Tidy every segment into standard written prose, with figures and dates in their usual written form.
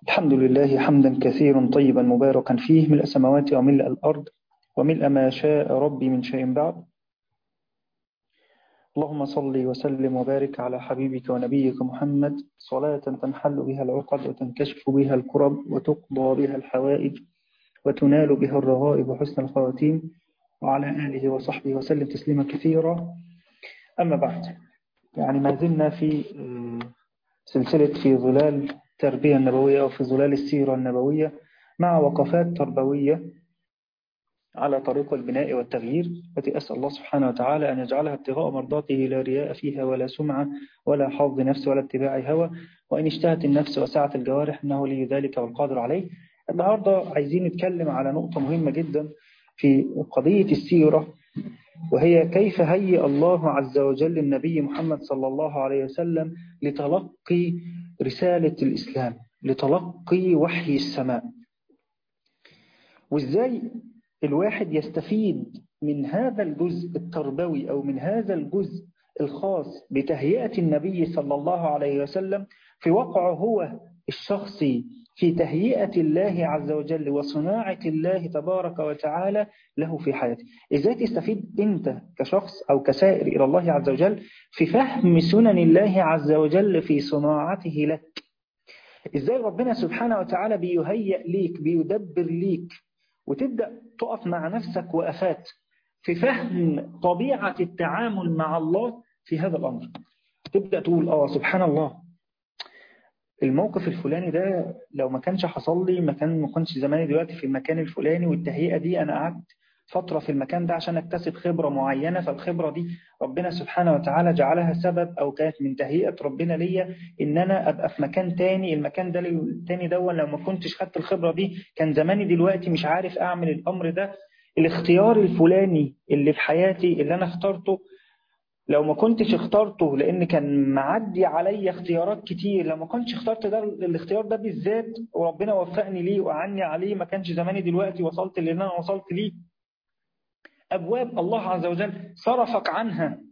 الحمد لله حمدا كثيرا طيبا مباركا فيه ملء السماوات وملء الأرض وملء ما شاء ربي من شيء بعد. اللهم صل وسلم وبارك على حبيبك ونبيك محمد صلاة تنحل بها العقد وتنكشف بها الكرب وتقضى بها الحوائج وتنال بها الرغائب وحسن الخواتيم، وعلى آله وصحبه وسلم تسليما كثيرا. أما بعد، ما زلنا في سلسلة في ظلال التربية النبوية أو في ظلال السيرة النبوية مع وقفات تربوية على طريق البناء والتغيير، التي أسأل الله سبحانه وتعالى أن يجعلها ابتغاء مرضاته لا رياء فيها ولا سمعة ولا حظ نفس ولا اتباع هوى، وإن اشتهت النفس وسعت الجوارح إنه لي ذلك والقادر عليه. النهاردة عايزين نتكلم على نقطة مهمة جدا في قضية السيرة، وهي كيف هيئ الله عز وجل النبي محمد صلى الله عليه وسلم لتلقي رسالة الإسلام، لتلقي وحي السماء، وإزاي الواحد يستفيد من هذا الجزء التربوي أو من هذا الجزء الخاص بتهيئة النبي صلى الله عليه وسلم في وقعه هو الشخصي في تهيئة الله عز وجل وصناعة الله تبارك وتعالى له في حياته. إزاي تستفيد أنت كشخص أو كسائر إلى الله عز وجل في فهم سنن الله عز وجل في صناعته لك. إزاي ربنا سبحانه وتعالى بيهيئ ليك، بيدبر ليك، وتبدأ تقف مع نفسك وقفات في فهم طبيعة التعامل مع الله في هذا الأمر. تبدأ تقول سبحان الله، الموقف الفلاني ده لو ما كانش حصل لي ما كنتش زماني دلوقتي في المكان الفلاني، والتهيئة دي أنا قعدت فترة في المكان ده عشان أكتسب خبرة معينة، فالخبرة دي ربنا سبحانه وتعالى جعلها سبب أو كانت من تهيئة ربنا ليا إن أنا أبقى في مكان تاني. المكان ده التاني ده لو ما كنتش خدت الخبرة دي كان زماني دلوقتي مش عارف أعمل الأمر ده. الاختيار الفلاني اللي في حياتي اللي أنا اخترته، لو ما كنتش اخترته لأن كان معدي عليا اختيارات كتير، لو ما كنتش اخترت ده الاختيار ده بالذات وربنا وفقني ليه وأعني عليه، ما كانش زماني دلوقتي وصلت اللي أنا وصلت ليه. أبواب الله عز وجل صرفك عنها،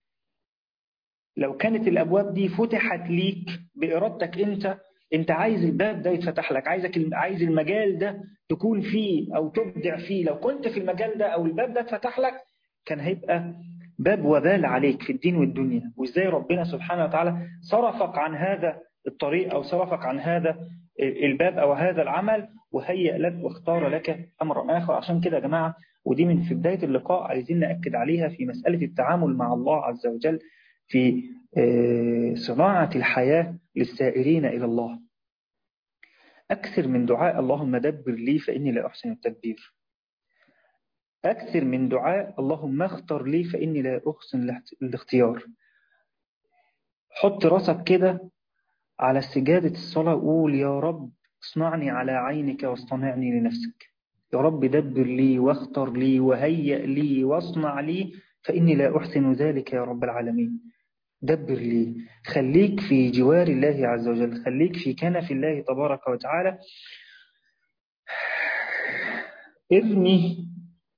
لو كانت الأبواب دي فتحت ليك بإرادتك أنت عايز الباب ده يتفتح لك، عايز المجال ده تكون فيه أو تبدع فيه، لو كنت في المجال ده أو الباب ده اتفتح لك كان هيبقى باب وبال عليك في الدين والدنيا. وإزاي ربنا سبحانه وتعالى صرفك عن هذا الطريق أو صرفك عن هذا الباب أو هذا العمل وهيئ لك واختار لك أمر آخر. عشان كده يا جماعة، ودي من في بداية اللقاء عايزين نأكد عليها في مسألة التعامل مع الله عز وجل في صناعة الحياة للسائرين إلى الله. أكثر من دعاء اللهم دبر لي فإني لا أحسن التدبير، أكثر من دعاء اللهم اختر لي فإني لا أحسن الاختيار. حط راسك كده على سجادة الصلاة وقول يا رب اصنعني على عينك واصطنعني لنفسك. يا رب دبر لي واختر لي وهيئ لي واصنع لي فإني لا أحسن ذلك يا رب العالمين. دبر لي، خليك في جوار الله عز وجل، خليك في كنف الله تبارك وتعالى. ارمي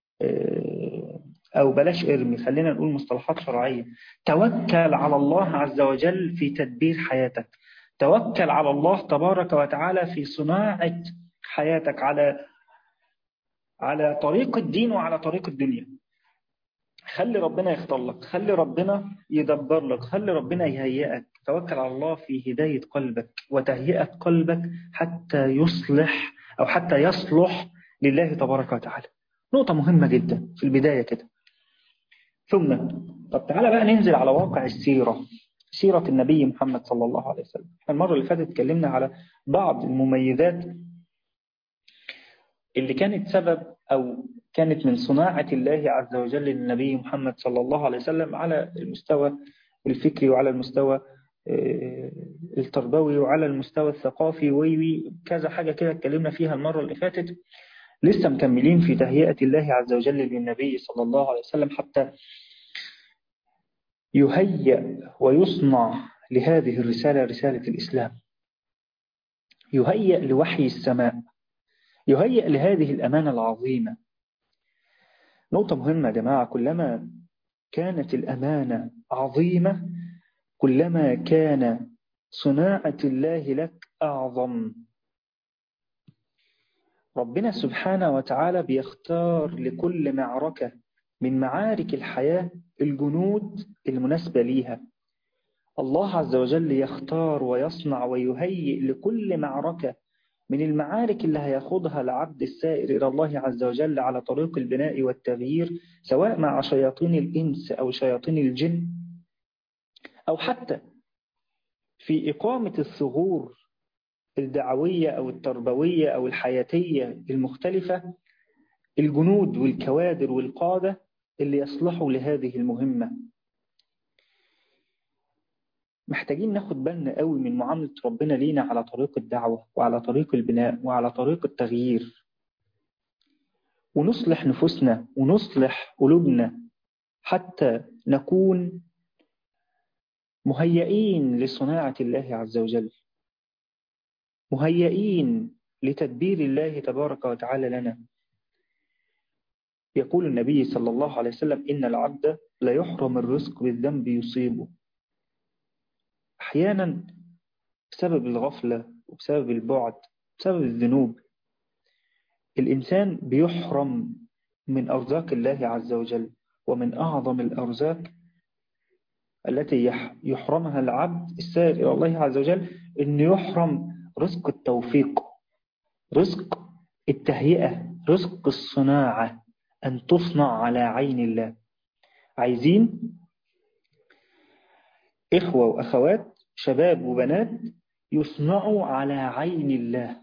أو بلاش ارمي، خلينا نقول مصطلحات شرعية. توكل على الله عز وجل في تدبير حياتك، توكل على الله تبارك وتعالى في صناعة حياتك على طريق الدين وعلى طريق الدنيا. خلي ربنا يختار لك، خلي ربنا يدبر لك، خلي ربنا يهيئك. توكل على الله في هداية قلبك وتهيئة قلبك حتى يصلح أو حتى يصلح لله تبارك وتعالى. نقطة مهمة جدا في البداية كده. ثم طب تعالى بقى ننزل على واقع السيرة، سيرة النبي محمد صلى الله عليه وسلم. المرة اللي فاتت اتكلمنا على بعض المميزات اللي كانت سبب أو كانت من صناعة الله عز وجل للنبي محمد صلى الله عليه وسلم على المستوى الفكري وعلى المستوى التربوي وعلى المستوى الثقافي وكذا حاجة كده اتكلمنا فيها المرة اللي فاتت. لسه مكملين في تهيئة الله عز وجل للنبي صلى الله عليه وسلم حتى يهيئ ويصنع لهذه الرسالة، رسالة الإسلام، يهيئ لوحي السماء، يهيئ لهذه الأمانة العظيمة. نقطة مهمة يا جماعة، كلما كانت الأمانة عظيمة كلما كان صناعة الله لك أعظم. ربنا سبحانه وتعالى بيختار لكل معركة من معارك الحياة الجنود المناسبة ليها. الله عز وجل يختار ويصنع ويهيئ لكل معركة من المعارك اللي هياخدها العبد السائر إلى الله عز وجل على طريق البناء والتغيير، سواء مع شياطين الإنس أو شياطين الجن، أو حتى في إقامة الثغور الدعوية أو التربوية أو الحياتية المختلفة، الجنود والكوادر والقادة اللي يصلحوا لهذه المهمة. محتاجين ناخد بالنا قوي من معاملة ربنا لينا على طريق الدعوة وعلى طريق البناء وعلى طريق التغيير، ونصلح نفوسنا ونصلح قلوبنا حتى نكون مهيئين لصناعة الله عز وجل، مهيئين لتدبير الله تبارك وتعالى لنا. يقول النبي صلى الله عليه وسلم: إن العبد لا يحرم الرزق بالذنب يصيبه. أحيانا بسبب الغفلة وبسبب البعد بسبب الذنوب الإنسان بيحرم من أرزاق الله عز وجل. ومن أعظم الأرزاق التي يحرمها العبد السائر إلى الله عز وجل إنه يحرم رزق التوفيق، رزق التهيئة، رزق الصناعة، أن تصنع على عين الله. عايزين إخوة وأخوات، شباب وبنات، يصنعوا على عين الله،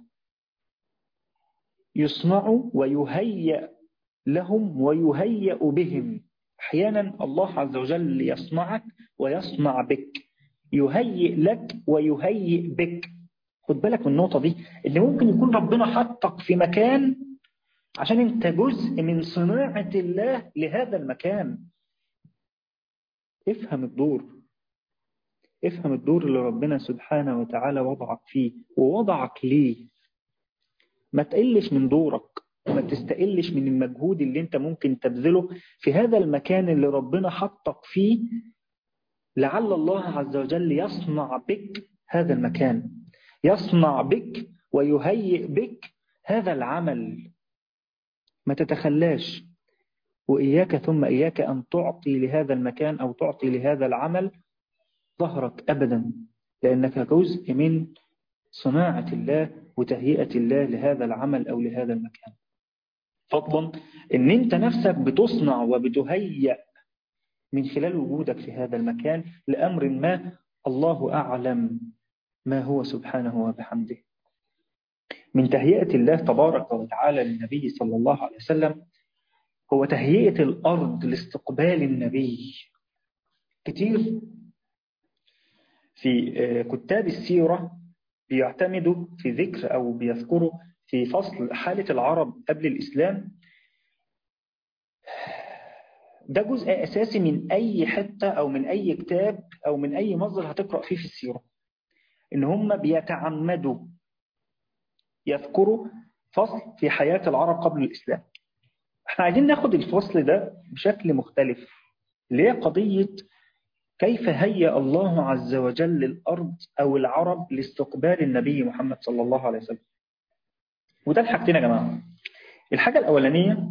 يصنعوا ويهيأ لهم ويهيأ بهم. أحيانا الله عز وجل يصنعك ويصنع بك، يهيئ لك ويهيئ بك. خد بالك من النقطة دي، إن ممكن يكون ربنا حطك في مكان عشان أنت جزء من صناعة الله لهذا المكان. افهم الدور، افهم الدور اللي ربنا سبحانه وتعالى وضعك فيه ووضعك ليه. ما تقلش من دورك وما تستقلش من المجهود اللي انت ممكن تبذله في هذا المكان اللي ربنا حطك فيه، لعل الله عز وجل يصنع بك هذا المكان، يصنع بك ويهيئ بك هذا العمل. ما تتخلاش، وإياك ثم إياك أن تعطي لهذا المكان أو تعطي لهذا العمل ظهرك أبدا، لأنك جزء من صناعة الله وتهيئة الله لهذا العمل أو لهذا المكان. فضلا أن أنت نفسك بتصنع وبتهيئ من خلال وجودك في هذا المكان لأمر ما الله أعلم ما هو سبحانه وبحمده. من تهيئة الله تبارك وتعالى للنبي صلى الله عليه وسلم هو تهيئة الأرض لاستقبال النبي. كتير في كتاب السيرة بيعتمدوا في ذكر أو بيذكروا في فصل حالة العرب قبل الإسلام. ده جزء أساسي من أي حتة أو من أي كتاب أو من أي مصدر هتقرأ فيه في السيرة، إن هم بيتعمدوا يذكروا فصل في حياة العرب قبل الإسلام. احنا عايزين ناخد الفصل ده بشكل مختلف، اللي هي قضية كيف هيأ الله عز وجل الأرض أو العرب لاستقبال النبي محمد صلى الله عليه وسلم. وده الحاجتين يا جماعة. الحاجة الأولانية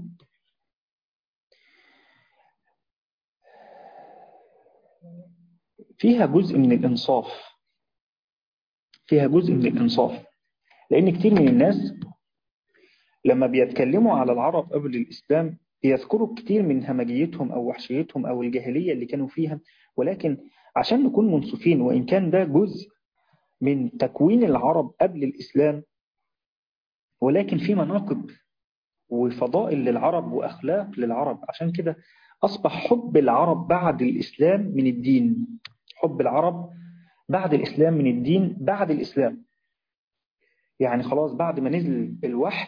فيها جزء من الإنصاف، فيها جزء من الإنصاف، لأن كتير من الناس لما بيتكلموا على العرب قبل الإسلام بيذكروا كتير من همجيتهم أو وحشيتهم أو الجاهلية اللي كانوا فيها. ولكن عشان نكون منصفين، وإن كان ده جزء من تكوين العرب قبل الإسلام، ولكن في مناقب وفضائل للعرب وأخلاق للعرب. عشان كده أصبح حب العرب بعد الإسلام من الدين، حب العرب بعد الإسلام من الدين بعد الإسلام. يعني خلاص بعد ما نزل الوحي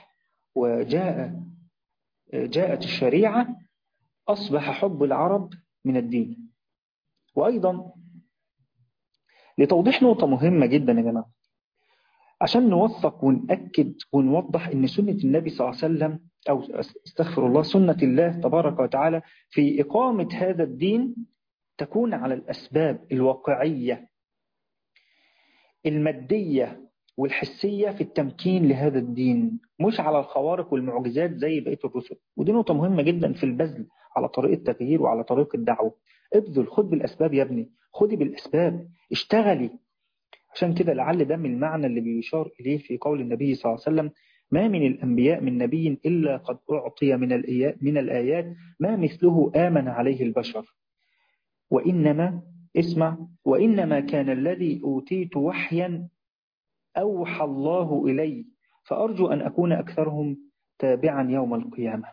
جاءت الشريعة أصبح حب العرب من الدين. وأيضا لتوضيح نقطة مهمة جدا يا جماعة، عشان نوثق ونأكد ونوضح أن سنة النبي صلى الله عليه وسلم أو استغفر الله سنة الله تبارك وتعالى في إقامة هذا الدين تكون على الأسباب الواقعية المادية والحسية في التمكين لهذا الدين، مش على الخوارق والمعجزات زي بقية الرسل. ودي نقطة مهمة جدا في البذل على طريق التغيير وعلى طريق الدعوة. ابذل، خد بالأسباب يا ابني، خدي بالأسباب، اشتغلي. عشان كده لعل ده من المعنى اللي بيشار إليه في قول النبي صلى الله عليه وسلم: ما من الأنبياء من نبي إلا قد أعطي من الآيات ما مثله آمن عليه البشر، وإنما اسمع: وإنما كان الذي أوتيت وحيا أوحى الله إلي، فأرجو أن أكون أكثرهم تابعا يوم القيامة.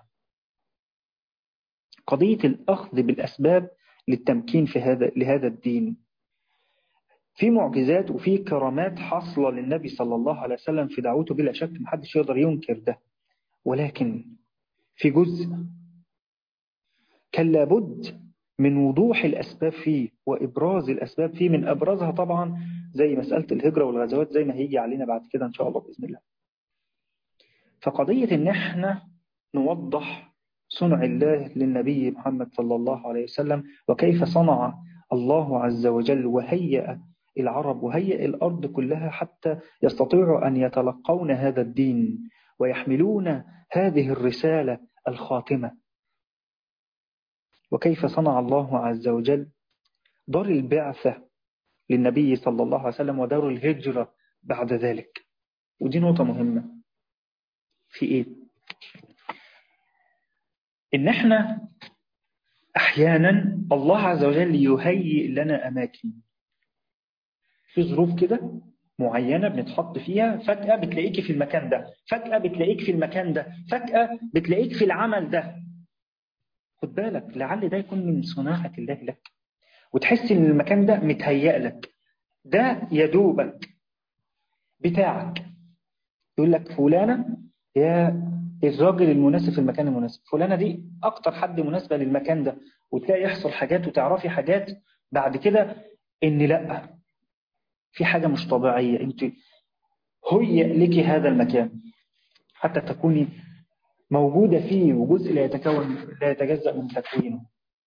قضية الأخذ بالأسباب للتمكين في لهذا الدين. في معجزات وفي كرامات حاصلة للنبي صلى الله عليه وسلم في دعوته بلا شك، محدش يقدر ينكر ده، ولكن في جزء كان لابد من وضوح الأسباب فيه وإبراز الأسباب فيه. من أبرزها طبعا زي مسألة الهجرة والغزوات، زي ما هيجي علينا بعد كده إن شاء الله بإذن الله. فقضية إن احنا نوضح صنع الله للنبي محمد صلى الله عليه وسلم، وكيف صنع الله عز وجل وهيئ العرب وهيئ الأرض كلها حتى يستطيعوا أن يتلقون هذا الدين ويحملون هذه الرسالة الخاتمة. وكيف صنع الله عز وجل دار البعثة للنبي صلى الله عليه وسلم ودار الهجرة بعد ذلك. ودي نقطة مهمة في إيه؟ إن إحنا أحيانا الله عز وجل يهيئ لنا أماكن في ظروف كده معينة بنتحط فيها، فجأة بتلاقيك في المكان ده، فجأة بتلاقيك في المكان ده، فجأة بتلاقيك في العمل ده. خد بالك، لعل ده يكون من صناعة الله لك، وتحس إن المكان ده متهيأ لك، ده يدوبك بتاعك. يقول لك فلانة يا الراجل المناسب في المكان المناسب، فلانة دي أكتر حد مناسبة للمكان ده، وتلاقي يحصل حاجات وتعرفي حاجات بعد كده إن لأ، في حاجة مش طبيعية، أنت هيئ لك هذا المكان حتى تكوني موجودة فيه وجزء لا يتجزأ من تكوينه.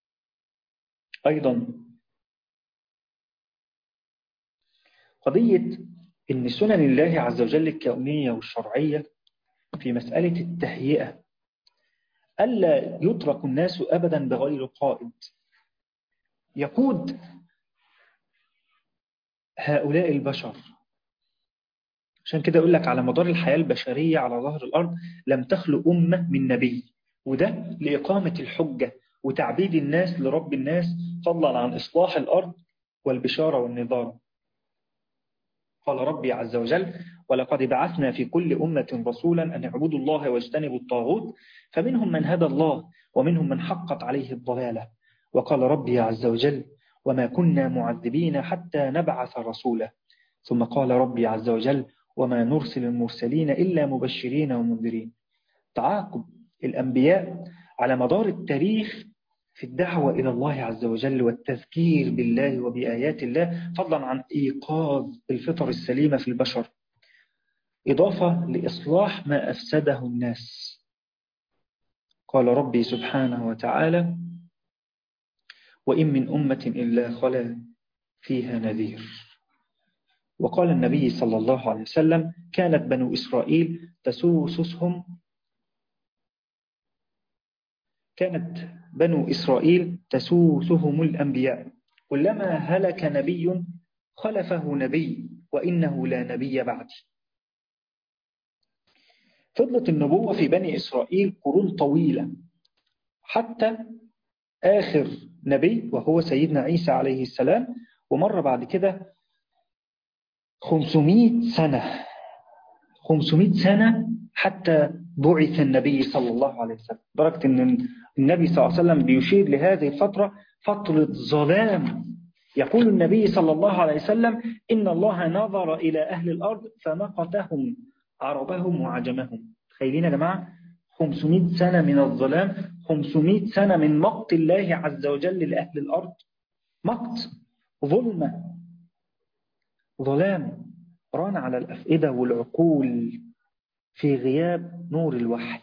أيضا قضية إن سنن الله عز وجل الكونية والشرعية في مسألة التهيئة، ألا يترك الناس أبدا بغير قائد يقود هؤلاء البشر. عشان كده أقول لك على مدار الحياة البشرية على ظهر الأرض لم تخلو أمة من نبي، وده لإقامة الحجة وتعبيد الناس لرب الناس، فضلا عن إصلاح الأرض والبشارة والنظام. قال ربي عز وجل: ولقد بعثنا في كل أمة رسولا أن اعبدوا الله واجتنبوا الطاغوت فمنهم من هدى الله ومنهم من حقت عليه الضلالة. وقال ربي عز وجل: وما كنا معذبين حتى نبعث رسولا. ثم قال ربي عز وجل: وما نرسل المرسلين إلا مبشرين ومنذرين. تعاقب الأنبياء على مدار التاريخ في الدعوة إلى الله عز وجل والتذكير بالله وبآيات الله، فضلا عن إيقاظ الفطر السليمة في البشر، إضافة لإصلاح ما أفسده الناس. قال ربي سبحانه وتعالى: وإن من أمة إلا خلا فيها نذير. وقال النبي صلى الله عليه وسلم: كانت بنو إسرائيل تسوسهم الأنبياء، كلما هلك نبي خلفه نبي وإنه لا نبي بعد. فضلت النبوة في بني إسرائيل قرون طويلة حتى آخر نبي وهو سيدنا عيسى عليه السلام، ومر بعد كده 500 سنة حتى بعث النبي صلى الله عليه وسلم. درجة أن النبي صلى الله عليه وسلم بيشير لهذه الفترة فترة ظلام. يقول النبي صلى الله عليه وسلم: إن الله نظر إلى أهل الأرض فمقتهم عربهم وعجمهم. تخيلين يا جماعة، 500 سنة من الظلام، 500 سنة من مقت الله عز وجل لأهل الأرض. مقت، ظلمة، ظلام ران على الأفئدة والعقول في غياب نور الوحي.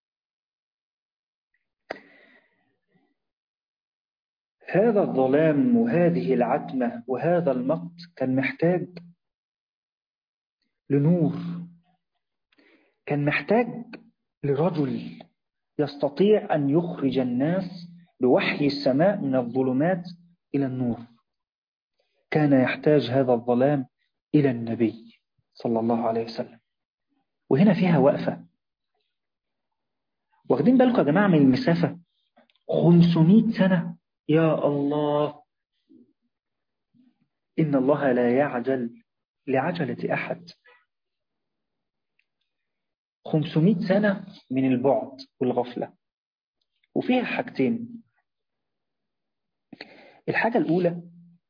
هذا الظلام وهذه العتمة وهذا المقت كان محتاج لنور، كان محتاج لرجل يستطيع أن يخرج الناس بوحي السماء من الظلمات إلى النور. كان يحتاج هذا الظلام إلى النبي صلى الله عليه وسلم. وهنا فيها وقفة. واخدين بالكم يا جماعة من المسافة؟ 500 سنة. يا الله، إن الله لا يعجل لعجلة أحد. 500 سنة من البعد والغفلة. وفيها حاجتين. الحاجة الأولى،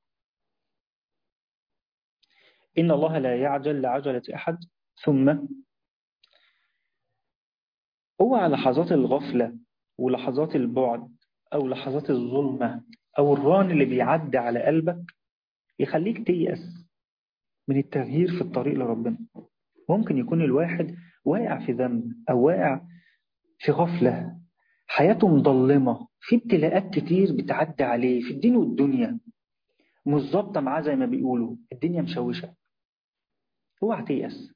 إن الله لا يعجل لعجلة أحد. ثم هو لحظات الغفلة ولحظات البعد أو لحظات الظلمة أو الران اللي بيعدي على قلبك يخليك تيأس من التغيير في الطريق لربنا. ممكن يكون الواحد واقع في ذنب أو واقع في غفلة، حياته مظلمة، في ابتلاءات كتير بتعدي عليه في الدين والدنيا، مش ظابطة معاه زي ما بيقولوا، الدنيا مشوشة. اوعى تيأس،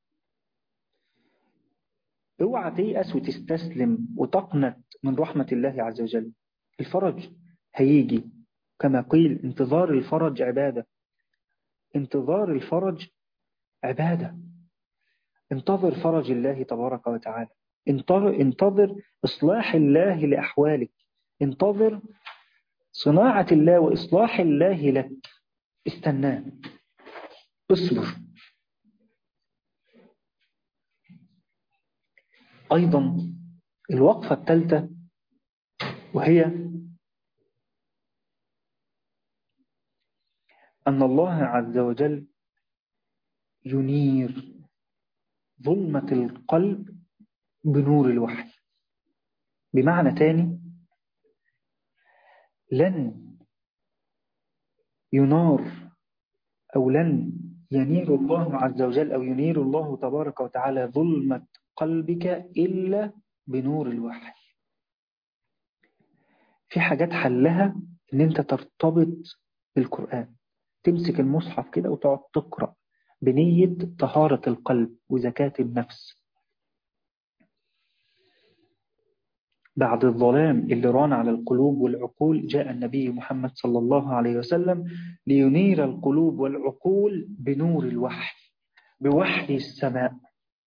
اوعى تيأس وتستسلم وتقنط من رحمة الله عز وجل. الفرج هيجي، كما قيل انتظار الفرج عبادة. انتظار الفرج عبادة. انتظر فرج الله تبارك وتعالى. انتظر إصلاح الله لأحوالك. انتظر صناعة الله وإصلاح الله لك. استناه، اصبر. أيضا الوقفة الثالثة، وهي أن الله عز وجل ينير ظلمة القلب بنور الوحي. بمعنى تاني، لن ينار أو لن ينير الله عز وجل أو ينير الله تبارك وتعالى ظلمة قلبك إلا بنور الوحي. في حاجات حلها إن أنت ترتبط بالقرآن، تمسك المصحف كده وتقعد تقرأ بنية طهارة القلب وزكاة النفس. بعد الظلام اللي ران على القلوب والعقول جاء النبي محمد صلى الله عليه وسلم لينير القلوب والعقول بنور الوحي، بوحي السماء.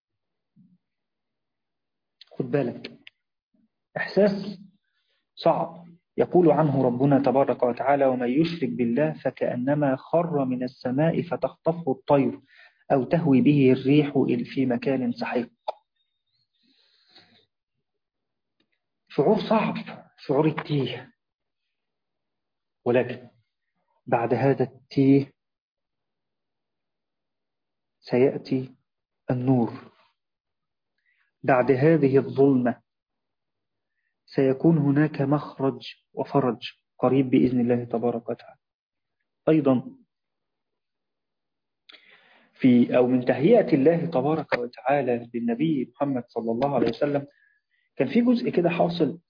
خد بالك، إحساس صعب يقول عنه ربنا تبارك وتعالى: ومن يشرك بالله فكأنما خر من السماء فتخطفه الطير أو تهوي به الريح في مكان سحيق. شعور صعب، شعور التيه. ولكن بعد هذا التيه سيأتي النور. بعد هذه الظلمة سيكون هناك مخرج وفرج قريب بإذن الله تبارك وتعالى. أيضا من تهيئة الله تبارك وتعالى للنبي محمد صلى الله عليه وسلم كان في جزء كده حاصل،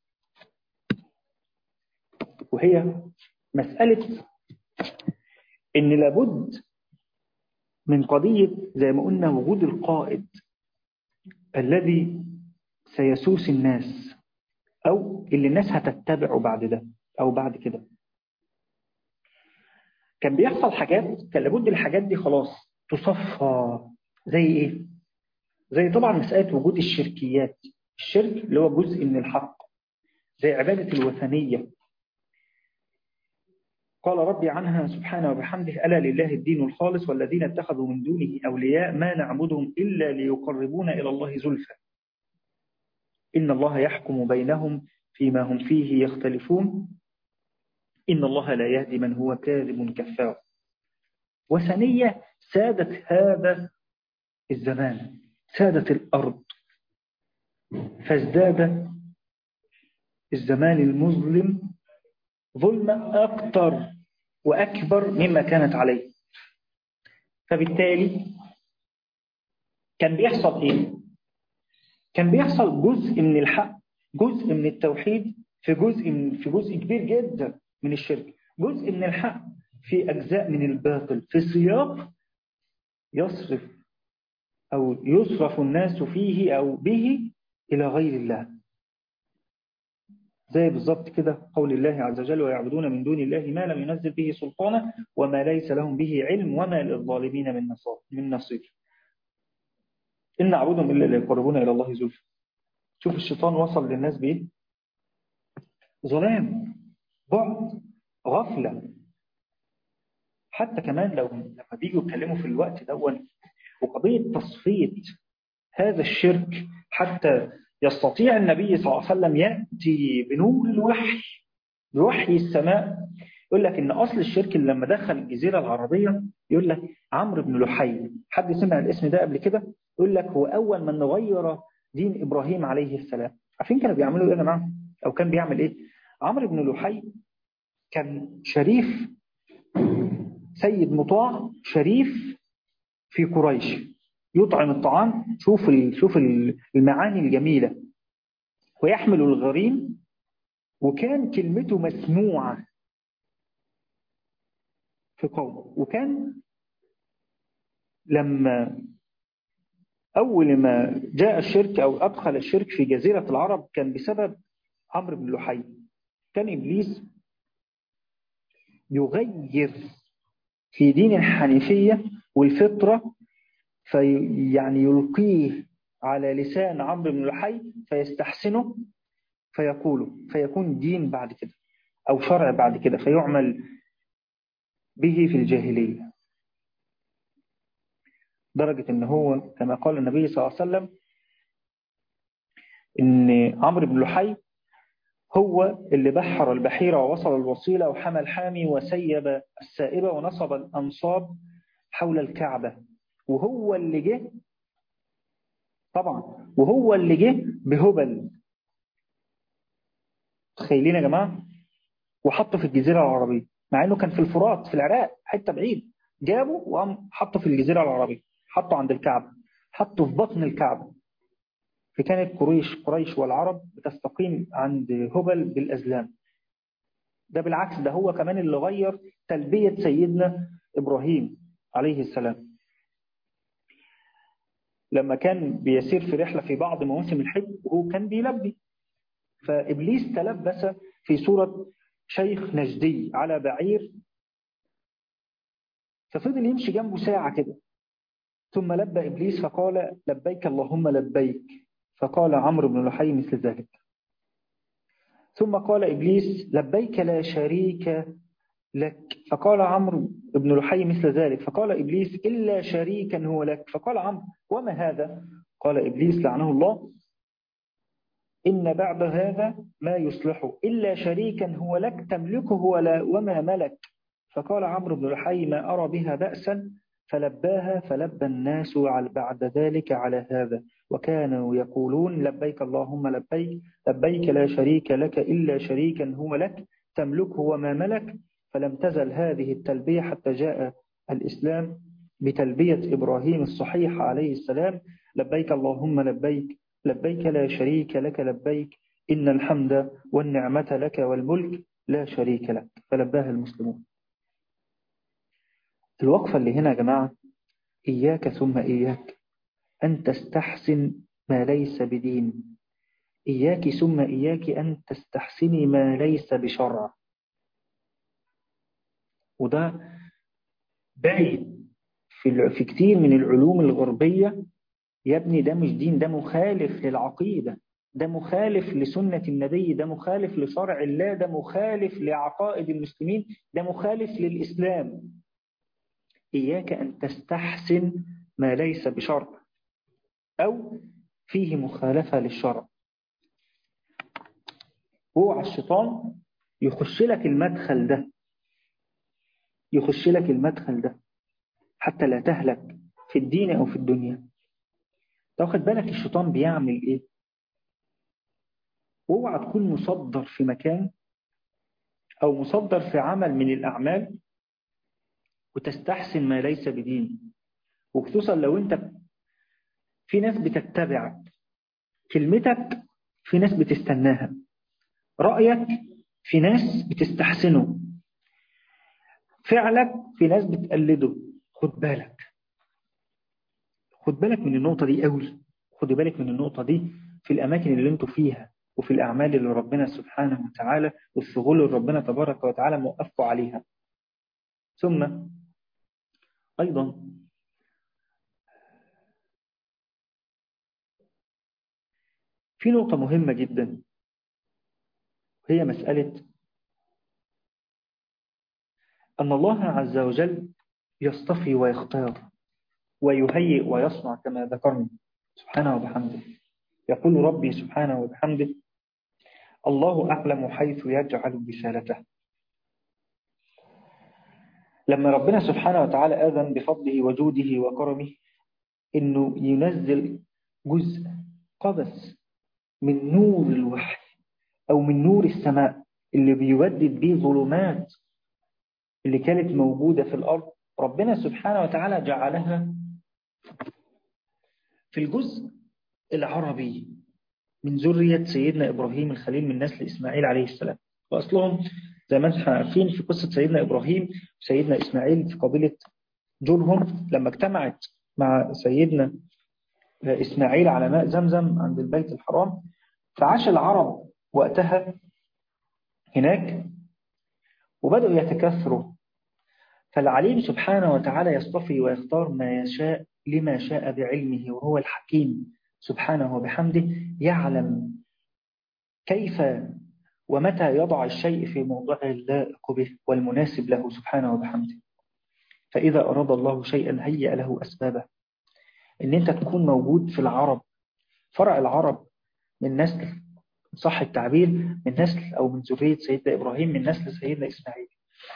وهي مسألة إن لابد من قضية زي ما قلنا وجود القائد الذي سيسوس الناس أو اللي الناس هتتبعه بعد ده أو بعد كده. كان بيحصل حاجات، كان لابد الحاجات دي خلاص تصفى. زي إيه؟ زي طبعا مسألة وجود الشركيات. الشرك اللي هو جزء من الحق، زي عبادة الوثنية. قال ربي عنها سبحانه وبحمده: ألا لله الدين الخالص والذين اتخذوا من دونه أولياء ما نعبدهم إلا ليقربونا إلى الله زلفى إن الله يحكم بينهم فيما هم فيه يختلفون إن الله لا يهدي من هو كاذب كفار. وثنية سادت هذا الزمان، سادت الأرض، فازداد الزمان المظلم ظلمة أكثر وأكبر مما كانت عليه. فبالتالي كان بيحصل إيه؟ كان بيحصل جزء من الحق، جزء من التوحيد، في جزء كبير جدا من الشرك، جزء من الحق في أجزاء من الباطل، في سياق يصرف أو يصرف الناس فيه أو به إلى غير الله. زي بالضبط كده قول الله عز وجل: ويعبدون من دون الله ما لم ينزل به سلطانا وما ليس لهم به علم وما للظالمين من نصير. إن نعبدهم إلا ليقربونا إلى الله زلفى. شوف الشيطان وصل للناس بإيه؟ ظلام، بعد، غفلة. حتى كمان لما بيجوا يتكلموا في الوقت دون وقضية تصفية هذا الشرك، حتى يستطيع النبي صلى الله عليه وسلم يأتي بنور الوحي بوحي السماء. يقول لك إن أصل الشرك اللي لما دخل الجزيرة العربية، يقول لك عمرو بن لحي، حد سمع الاسم ده قبل كده؟ يقول لك هو أول من غير دين إبراهيم عليه السلام. عارفين كانوا بيعملوا إيه يا جماعة؟ أو كان بيعمل إيه؟ عمرو بن لحي كان شريف، سيد مطاع شريف في قريش، يطعم الطعام. شوف المعاني الجميلة. ويحمل الغريم، وكان كلمته مسموعة في قومه. وكان لما أول ما جاء الشرك أو أدخل الشرك في جزيرة العرب كان بسبب عمرو بن لحي. كان إبليس يغير في دين الحنيفية والفطرة، يعني يلقيه على لسان عمرو بن لحي فيستحسنه فيكون دين بعد كده أو شرع بعد كده، فيعمل به في الجاهلية. درجة إن هو كما قال النبي صلى الله عليه وسلم إن عمرو بن لحي هو اللي بحر البحيرة ووصل الوصيلة وحمى الحامي وسيب السائبة ونصب الأنصاب حول الكعبة. وهو اللي جه طبعا، وهو اللي جه بهبل. تخيلين يا جماعة؟ وحطه في الجزيرة العربية مع إنه كان في الفرات في العراق حتة بعيد. جابه وقام حطه في الجزيرة العربية، حطه عند الكعبة، حطه في بطن الكعبة. فكانت قريش والعرب بتستقيم عند هبل بالأزلام. ده بالعكس، ده هو كمان اللي غير تلبية سيدنا إبراهيم عليه السلام لما كان بيسير في رحلة في بعض مواسم الحج وهو كان بيلبي. فإبليس تلبس في صورة شيخ نجدي على بعير، ففضل يمشي جنبه ساعة كده. ثم لبى إبليس فقال: لبيك اللهم لبيك. فقال عمرو بن لحي مثل ذلك. ثم قال إبليس: لبيك لا شريك لك. فقال عمرو بن لحي مثل ذلك. فقال إبليس: إلا شريكا هو لك. فقال عمرو: وما هذا؟ قال إبليس لعنه الله: إن بعد هذا ما يصلحه إلا شريكا هو لك تملكه وما ملك. فقال عمرو بن لحي: ما أرى بها بأسا. فلباها، فلبى الناس بعد ذلك على هذا، وكانوا يقولون: لبيك اللهم لبيك، لبيك لا شريك لك إلا شريكا هو لك تملكه وما ملك. فلم تزل هذه التلبية حتى جاء الإسلام بتلبية إبراهيم الصحيحة عليه السلام: لبيك اللهم لبيك، لبيك لا شريك لك لبيك، إن الحمد والنعمة لك والملك لا شريك لك. فلباها المسلمون. الوقفة اللي هنا يا جماعة: إياك ثم إياك أن تستحسن ما ليس بدين، إياك ثم إياك أن تستحسني ما ليس بشرع. وده بعيد في كتير من العلوم الغربية. يا ابني ده مش دين، ده مخالف للعقيدة، ده مخالف لسنة النبي، ده مخالف لشرع الله، ده مخالف لعقائد المسلمين، ده مخالف للإسلام. إياك أن تستحسن ما ليس بشرع أو فيه مخالفة للشرع. اوعى الشيطان يخش لك المدخل ده، يخش لك المدخل ده حتى لا تهلك في الدين أو في الدنيا. تاخد بالك الشيطان بيعمل إيه؟ اوعى تكون مصدر في مكان أو مصدر في عمل من الأعمال وتستحسن ما ليس بدين. وخصوصا لو أنت في ناس بتتبعك، كلمتك في ناس بتستناها، رأيك في ناس بتستحسنه، فعلك في ناس بتقلده. خد بالك، خد بالك من النقطة دي قوي، خد بالك من النقطة دي في الأماكن اللي انتوا فيها، وفي الأعمال اللي ربنا سبحانه وتعالى والشغل اللي ربنا تبارك وتعالى موقفكم عليها. ثم أيضا في نقطة مهمة جدا، هي مسألة أن الله عز وجل يصطفي ويختار ويهيئ ويصنع كما ذكرنا سبحانه وبحمده. يقول ربي سبحانه وبحمده: الله أعلم حيث يجعل رسالته. لما ربنا سبحانه وتعالى آذن بفضله وجوده وكرمه إنه ينزل جزء قبس من نور الوحي أو من نور السماء اللي بيودد به ظلمات اللي كانت موجودة في الأرض، ربنا سبحانه وتعالى جعلها في الجزء العربي من ذرية سيدنا إبراهيم الخليل من نسل إسماعيل عليه السلام. وأصلهم زي ما احنا عارفين في قصة سيدنا إبراهيم وسيدنا إسماعيل في قبيلة جرهم، لما اجتمعت مع سيدنا إسماعيل على ماء زمزم عند البيت الحرام، فعاش العرب وقتها هناك وبدأوا يتكاثروا. فالعليم سبحانه وتعالى يصطفي ويختار ما يشاء لما شاء بعلمه، وهو الحكيم سبحانه وبحمده، يعلم كيف ومتى يضع الشيء في موضعه اللائق به والمناسب له سبحانه وبحمده. فإذا أراد الله شيئا هيأ له أسبابه. إن أنت تكون موجود في العرب، فرع العرب من نسل، صح التعبير، من نسل أو من ذرية سيدنا إبراهيم من نسل سيدنا إسماعيل.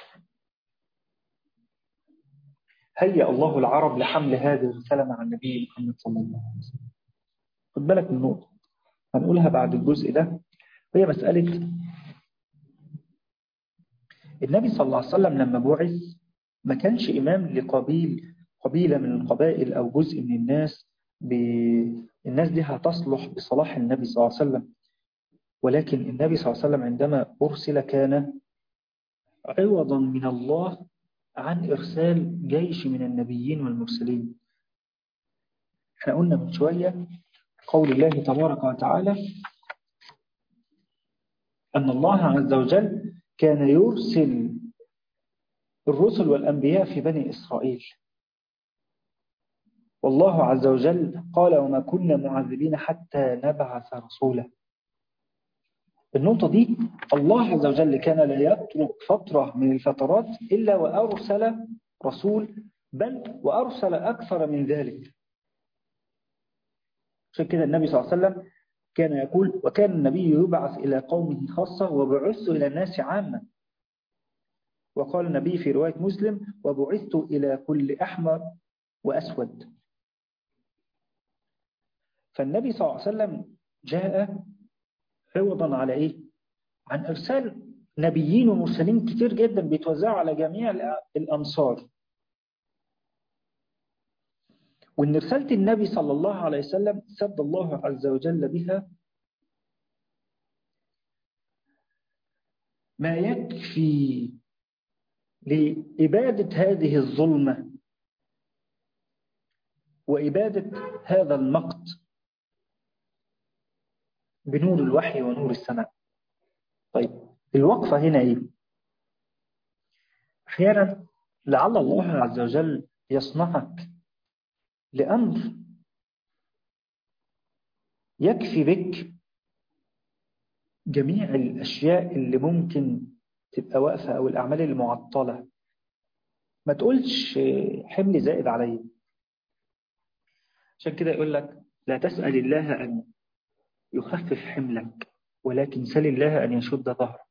هيأ الله العرب لحمل هذه الرسالة مع النبي محمد صلى الله عليه وسلم. خد بالك من نقطة هنقولها بعد الجزء ده، وهي مسألة النبي صلى الله عليه وسلم لما بعث ما كانش إمام قبيلة من القبائل أو جزء من الناس الناس دي هتصلح بصلاح النبي صلى الله عليه وسلم، ولكن النبي صلى الله عليه وسلم عندما أرسل كان عوضا من الله عن إرسال جيش من النبيين والمرسلين. احنا قلنا من شوية قول الله تبارك وتعالى أن الله عز وجل كان يرسل الرسل والأنبياء في بني إسرائيل، والله عز وجل قال: وما كنا معذبين حتى نبعث رسولا. النقطة دي الله عز وجل كان لا يترك فترة من الفترات إلا وأرسل رسول، بل وأرسل أكثر من ذلك. عشان كده النبي صلى الله عليه وسلم كان يقول: وكان النبي يبعث إلى قومه خاصة وبعثت إلى الناس عامة. وقال النبي في رواية مسلم: وبعثت إلى كل أحمر وأسود. فالنبي صلى الله عليه وسلم جاء عوضا على إيه؟ عن إرسال نبيين ومرسلين كتير جدا بيتوزعوا على جميع الأمصار. وإن رسالة النبي صلى الله عليه وسلم سد الله عز وجل بها ما يكفي لإبادة هذه الظلمة وإبادة هذا المقت بنور الوحي ونور السماء. طيب الوقفة هنا إيه؟ أحيانا لعل الله عز وجل يصنعك لأمر يكفي بك جميع الأشياء اللي ممكن تبقى واقفة أو الأعمال المعطلة. ما تقولش حمل زائد علي. عشان كده يقول لك: لا تسأل الله أن يخفف حملك، ولكن سل الله أن يشد ظهرك.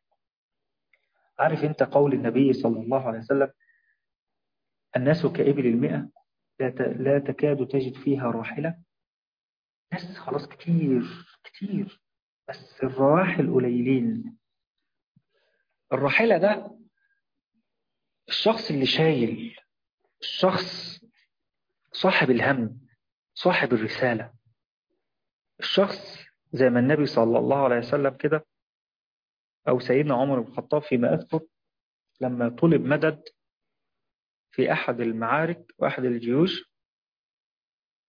عارف أنت قول النبي صلى الله عليه وسلم: الناس كإبل المئة لا تكاد تجد فيها راحلة. ناس خلاص كتير كتير، بس الرواحل قليلين. الراحلة ده الشخص اللي شايل، الشخص صاحب الهم، صاحب الرسالة، الشخص زي ما النبي صلى الله عليه وسلم كده، أو سيدنا عمر بن الخطاب فيما أذكر لما طلب مدد في أحد المعارك وأحد الجيوش،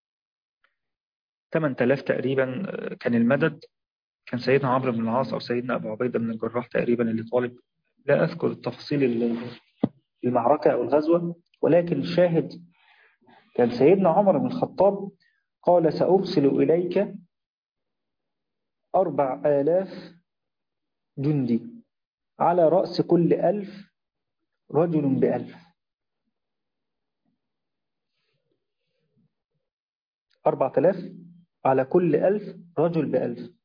8000 تقريبا كان المدد. كان سيدنا عمرو بن العاص أو سيدنا أبو عبيدة بن الجراح تقريبا اللي طالب. لا أذكر التفاصيل المعركة أو الغزوة، ولكن الشاهد كان سيدنا عمر بن الخطاب قال سأرسل إليك 4000 جندي على رأس كل 1000 رجل ب1000. 4000 على كل 1000 رجل ب1000.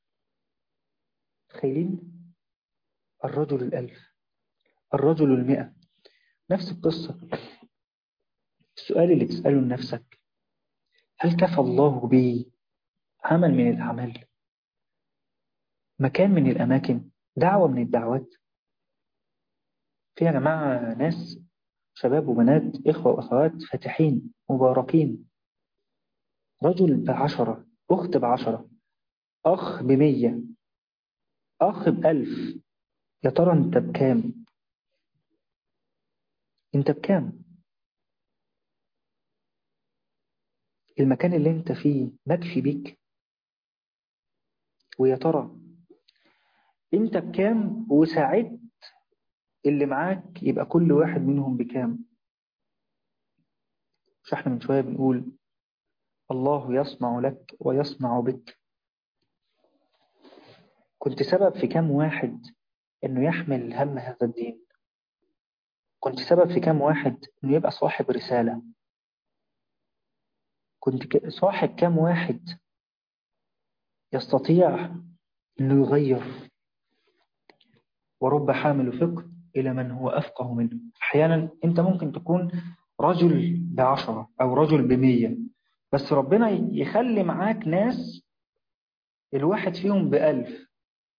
تخيلين؟ الرجل 1000، الرجل 100. نفس القصة. السؤال اللي تسأله لنفسك: هل كفى الله بي عمل من الأعمال، مكان من الأماكن، دعوة من الدعوات؟ في يا جماعة ناس، شباب وبنات، إخوة وأخوات فاتحين مباركين، رجل ب10، أخت ب10، أخ ب100، أخ ب1000. يا ترى أنت بكام؟ أنت بكام؟ المكان اللي أنت فيه مكفي بيك؟ ويا ترى أنت بكام وساعدت اللي معاك يبقى كل واحد منهم بكام؟ مش احنا من شوية بنقول الله يصنع لك ويصنع بك؟ كنت سبب في كام واحد إنه يحمل هم هذا الدين؟ كنت سبب في كام واحد إنه يبقى صاحب رسالة؟ كنت صاحب كام واحد يستطيع إنه يغير؟ ورب حامل فقه إلى من هو أفقه منه. أحيانا أنت ممكن تكون رجل ب10 أو رجل ب100، بس ربنا يخلي معاك ناس الواحد فيهم ب1000.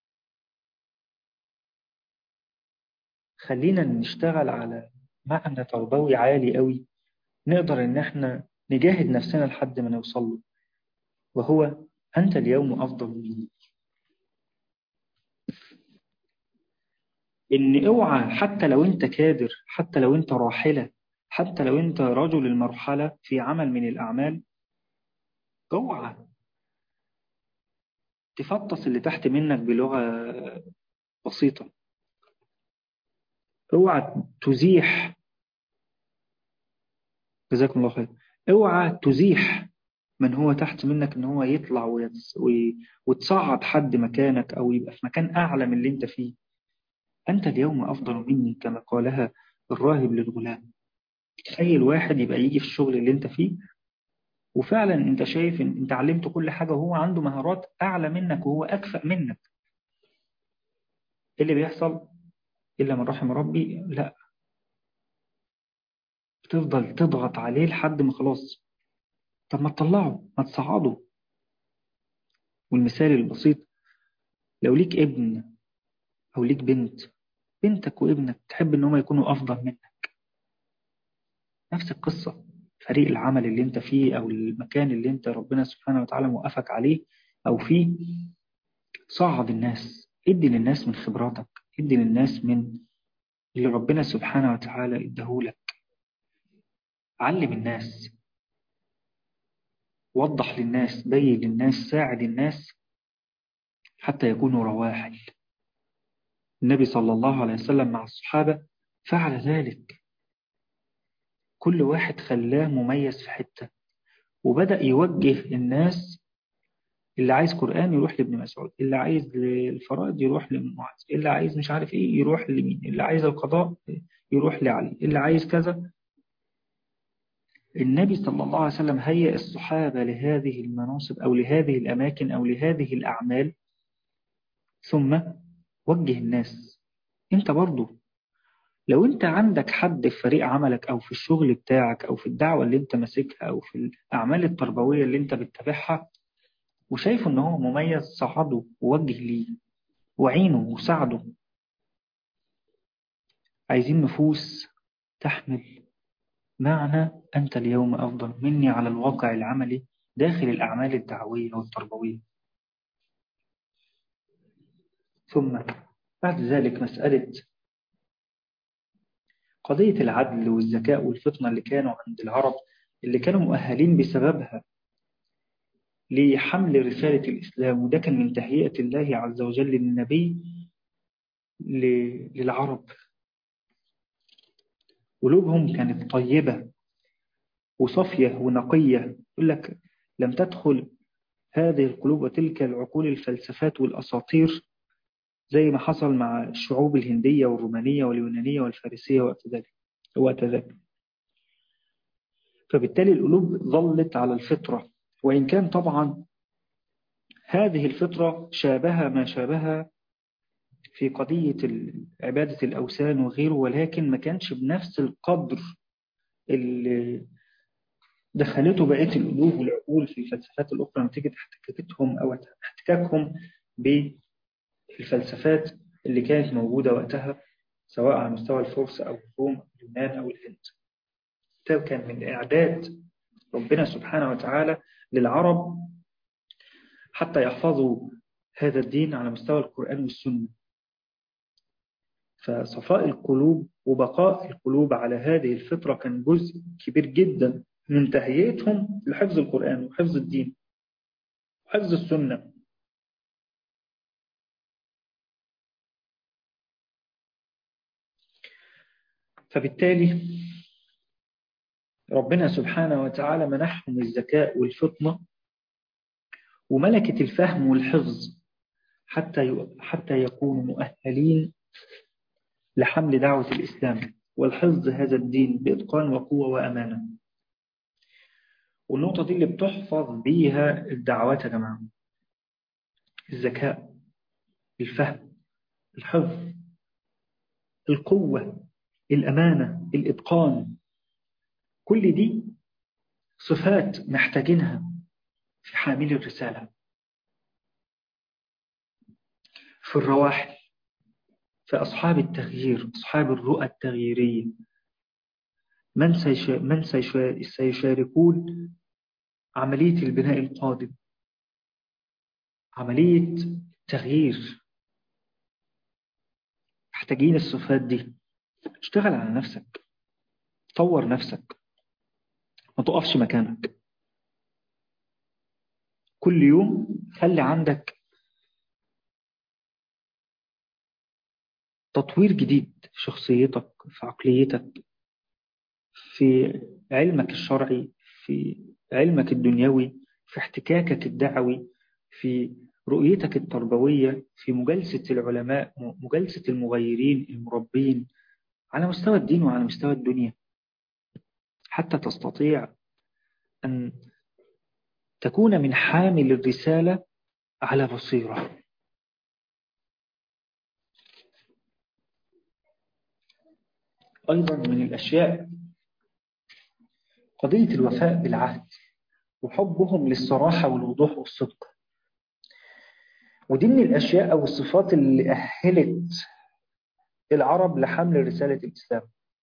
خلينا نشتغل على معنى تربوي عالي قوي، نقدر إن احنا نجاهد نفسنا لحد ما نوصل له، وهو أنت اليوم أفضل مني. إن اوعى حتى لو أنت كادر، حتى لو أنت راحلة، حتى لو أنت رجل المرحلة في عمل من الأعمال، اوعى تفطس اللي تحت منك بلغة بسيطة. اوعى تزيح، جزاكم الله خير، اوعى تزيح من هو تحت منك ان هو يطلع وتصعد حد مكانك او يبقى في مكان اعلى من اللي انت فيه. انت اليوم افضل مني كما قالها الراهب للغلام. تخيل واحد يبقى يجي في الشغل اللي انت فيه، وفعلا انت شايف ان انت علمته كل حاجة وهو عنده مهارات اعلى منك وهو اكفأ منك. ايه اللي بيحصل؟ الا من رحم ربي. لا، بتفضل تضغط عليه لحد ما خلاص. طب ما تطلعه، ما تصعده. والمثال البسيط: لو ليك ابن أو ليك بنت، بنتك وابنك تحب إن هما يكونوا أفضل منك. نفس القصة. فريق العمل اللي انت فيه أو المكان اللي انت ربنا سبحانه وتعالى موقفك عليه أو فيه، صعد الناس، ادي للناس من خبراتك، ادي للناس من اللي ربنا سبحانه وتعالى اداهولك. علم الناس، وضح للناس، بين للناس، ساعد الناس حتى يكونوا رواحل. النبي صلى الله عليه وسلم مع الصحابة فعل ذلك. كل واحد خلاه مميز في حتة، وبدأ يوجه الناس. اللي عايز قرآن يروح لابن مسعود، اللي عايز الفرائض يروح لابن معاذ، اللي عايز مش عارف ايه يروح لمين، اللي عايز القضاء يروح لعلي، اللي عايز كذا. النبي صلى الله عليه وسلم هيئ الصحابة لهذه المناصب أو لهذه الأماكن أو لهذه الأعمال، ثم وجه الناس. انت برضو لو انت عندك حد في فريق عملك او في الشغل بتاعك او في الدعوة اللي انت ماسكها او في الاعمال التربوية اللي انت بتتابعها، وشايف ان هو مميز، صعده ووجه ليه وعينه وساعده. عايزين نفوس تحمل معنى أنت اليوم أفضل مني على الواقع العملي داخل الأعمال الدعوية والتربوية. ثم بعد ذلك مسألة قضية العدل والذكاء والفطنة اللي كانوا عند العرب، اللي كانوا مؤهلين بسببها لحمل رسالة الإسلام، وده كان من تهيئة الله عز وجل للنبي للعرب. قلوبهم كانت طيبة وصفية ونقية. يقول لك لم تدخل هذه القلوب وتلك العقول الفلسفات والأساطير زي ما حصل مع الشعوب الهندية والرومانية واليونانية والفارسية وقت ذلك. فبالتالي القلوب ظلت على الفطرة، وإن كان طبعا هذه الفطرة شابه ما شابه في قضية عبادة الأوثان وغيره، ولكن ما كانش بنفس القدر اللي دخلته بقية القلوب والعقول في الفلسفات الأخرى نتيجة احتكاكهم أو احتكاكهم بالفلسفات اللي كانت موجودة وقتها، سواء على مستوى الفرس أو الروم أو اليونان أو الهند. ده كان من إعداد ربنا سبحانه وتعالى للعرب حتى يحفظوا هذا الدين على مستوى القرآن والسنة. فصفاء القلوب وبقاء القلوب على هذه الفطرة كان جزء كبير جدا من تهيئتهم لحفظ القرآن وحفظ الدين وحفظ السنة. فبالتالي ربنا سبحانه وتعالى منحهم الذكاء والفطنة وملكة الفهم والحفظ حتى يكونوا مؤهلين لحمل دعوة الإسلام والحفظ هذا الدين بإتقان وقوة وأمانة. والنقطة دي اللي بتحفظ بيها الدعوات يا جماعة: الذكاء، الفهم، الحفظ، القوة، الأمانة، الإتقان. كل دي صفات محتاجينها في حامل الرسالة، في الرواحل، في أصحاب التغيير، أصحاب الرؤى التغييرية، من سيشاركون عملية البناء القادم، عملية تغيير. محتاجين الصفات دي. اشتغل على نفسك، طور نفسك، ما تقفش مكانك. كل يوم خلي عندك تطوير جديد في شخصيتك، في عقليتك، في علمك الشرعي، في علمك الدنيوي، في احتكاكك الدعوي، في رؤيتك التربوية، في مجالسة العلماء، مجالسة المغيرين المربين على مستوى الدين وعلى مستوى الدنيا، حتى تستطيع أن تكون من حامل الرسالة على بصيرة. أيضا من الأشياء قضية الوفاء بالعهد وحبهم للصراحة والوضوح والصدق. ودي من الأشياء أو الصفات اللي أهلت العرب لحمل رسالة الإسلام.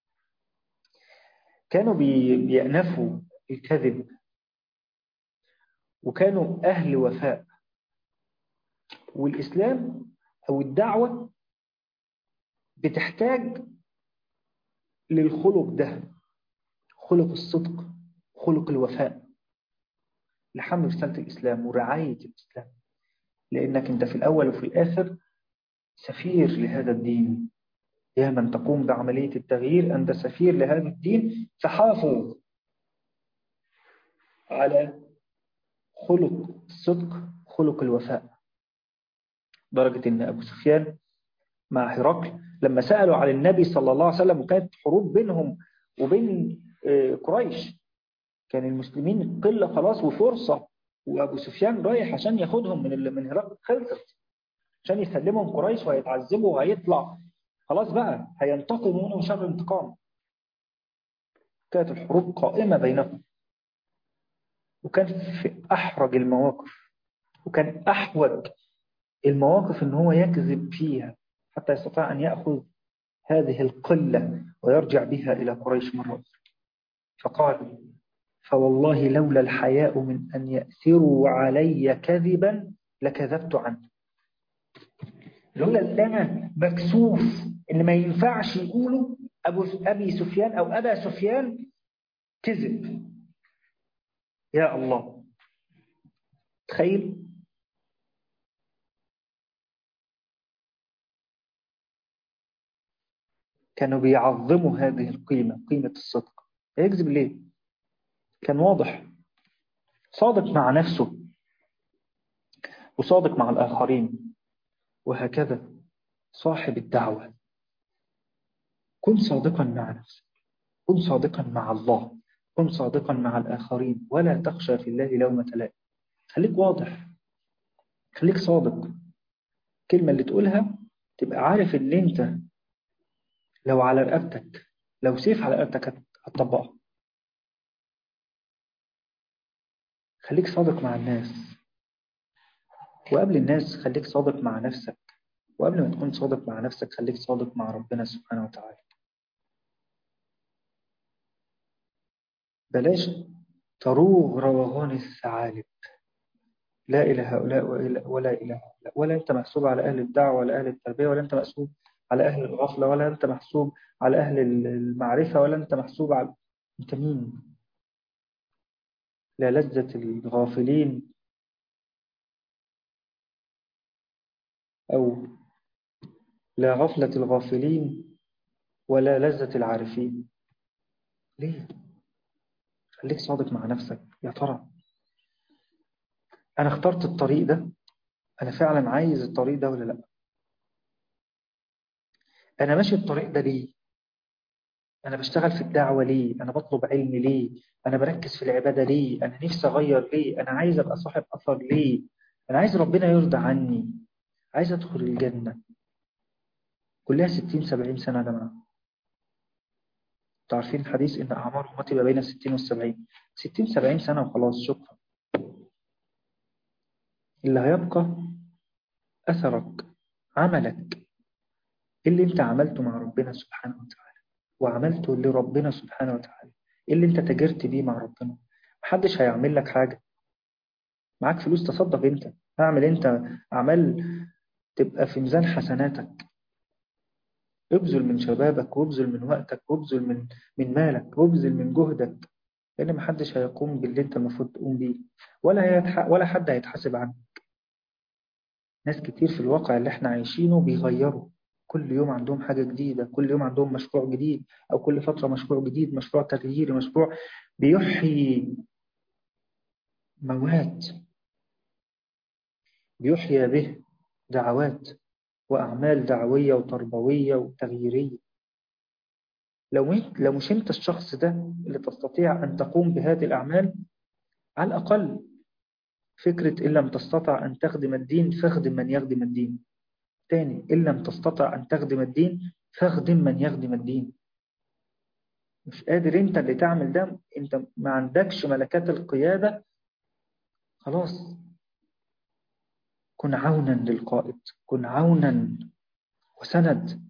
كانوا بيأنفوا الكذب، وكانوا أهل وفاء. والإسلام أو الدعوة بتحتاج للخلق ده، خلق الصدق، خلق الوفاء، لحمل رسالة الإسلام ورعاية الإسلام. لأنك أنت في الأول وفي الآخر سفير لهذا الدين. يا من تقوم بعملية التغيير، أنت سفير لهذا الدين، فحافظ على خلق الصدق، خلق الوفاء. درجة أن أبو سفيان مع هرقل لما سألوا على النبي صلى الله عليه وسلم، وكانت حروب بينهم وبين قريش، كان المسلمين قلة خلاص وفرصة، وأبو سفيان رايح عشان ياخدهم من هرقل، خلصت عشان يسلمهم قريش وهيتعذبوا وهيطلع خلاص بقى هينتقموا منهم شر انتقام. كانت الحروب قائمة بينهم، وكان في أحرج المواقف، وكان أحوج المواقف إن هو يكذب فيها حتى يستطيع أن يأخذ هذه القلة ويرجع بها إلى قريش مرة أخرى. فقال: فوالله لولا الحياء من أن يأثروا علي كذبا لكذبت عنه. لولا اللي أنا مكسوف إن ما ينفعش يقولوا أبي سفيان أو أبا سفيان كذب. يا الله، تخيل. كانوا بيعظموا هذه القيمة، قيمة الصدق. هيكذب ليه؟ كان واضح، صادق مع نفسه وصادق مع الآخرين. وهكذا صاحب الدعوة، كن صادقا مع نفسك، كن صادقا مع الله، كن صادقا مع الآخرين، ولا تخشى في الله لومة لائم. خليك واضح، خليك صادق. الكلمة اللي تقولها تبقى عارف ان انت لو على رقبتك، لو سيف على رقبتك هتطبقها. خليك صادق مع الناس، وقبل الناس خليك صادق مع نفسك، وقبل ما تكون صادق مع نفسك خليك صادق مع ربنا سبحانه وتعالى. بلاش تروغ روغان الثعالب. لا إلى هؤلاء ولا إلى هؤلاء، ولا أنت محسوب على أهل الدعوة ولا أهل التربية، ولا أنت محسوب على أهل الغفلة، ولا أنت محسوب على أهل المعرفة، ولا أنت محسوب على أنت مين. لا لذة الغافلين أو لا غفلة الغافلين ولا لذة العارفين. ليه؟ خليك صادق مع نفسك. يا ترى أنا اخترت الطريق ده؟ أنا فعلا عايز الطريق ده ولا لأ؟ أنا ماشي الطريق ده ليه؟ أنا بشتغل في الدعوة ليه؟ أنا بطلب علم ليه؟ أنا بركز في العبادة ليه؟ أنا نفسي أغير ليه؟ أنا عايز أبقى صاحب أثر ليه؟ أنا عايز ربنا يرضى عني، عايز أدخل الجنة. كلها 60-70 سنة يا جماعة. تعرفين الحديث إن أعمار أمتي ما بين 60 و70. 60-70 سنة وخلاص، شكرا. اللي هيبقى أثرك، عملك، اللي أنت عملته مع ربنا سبحانه وتعالى وعملته لربنا سبحانه وتعالى، اللي أنت تجرت بيه مع ربنا. محدش هيعمل لك حاجة. معاك فلوس تصدق أنت، اعمل أنت أعمال تبقى في ميزان حسناتك. ابذل من شبابك، وابذل من وقتك، وابذل من مالك، وابذل من جهدك، لأن محدش هيقوم باللي أنت المفروض تقوم بيه، ولا حد هيتحاسب عنه. ناس كتير في الواقع اللي احنا عايشينه بيغيروا كل يوم، عندهم حاجة جديدة، كل يوم عندهم مشروع جديد، أو كل فترة مشروع جديد، مشروع تغييري، مشروع بيحيي موات، بيحيي به دعوات وأعمال دعوية وتربوية وتغييرية. لو مش أنت الشخص ده اللي تستطيع أن تقوم بهذه الأعمال، على الأقل فكرة إن لم تستطع أن تخدم الدين فاخدم من يخدم الدين. تاني، إن لم تستطع أن تخدم الدين فاخدم من يخدم الدين. مش قادر أنت اللي تعمل ده، أنت ما عندكش ملكات القيادة، خلاص. كن عونا للقائد، كن عونا وسند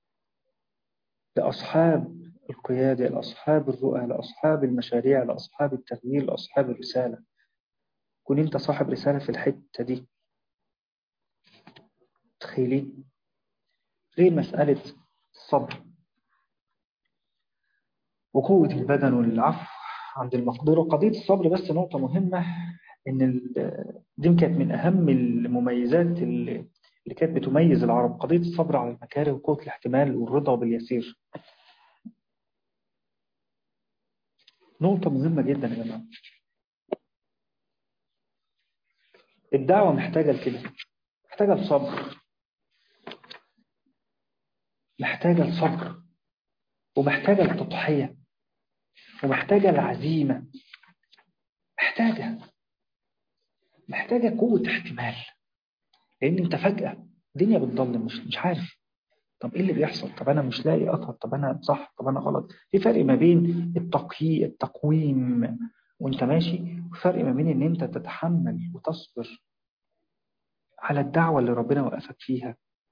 لأصحاب القيادة، لأصحاب الرؤى، لأصحاب المشاريع، لأصحاب التغيير، لأصحاب الرسالة. كن أنت صاحب رسالة في الحتة دي. تخيلي غير مسألة الصبر وقوة البدن والعفو عند المقدرة. قضية الصبر بس نقطة مهمة، إن دي كانت من أهم المميزات اللي كانت بتميز العرب، قضية الصبر على المكاره وقوة الاحتمال والرضا باليسير. نقطة مهمة جدا يا جماعة. الدعوة محتاجة لكده، محتاجة الصبر، محتاجة الصبر، ومحتاجة التضحية، ومحتاجة العزيمة، محتاجة قوة احتمال. لأن أنت فجأة الدنيا بتضلم، مش عارف طب إيه اللي بيحصل، طب أنا مش لاقي أثر، طب أنا صح، طب أنا غلط. في فرق ما بين التقويم وأنت ماشي، وفرق ما بين إن أنت تتحمل وتصبر على الدعوة اللي ربنا وقفك فيها،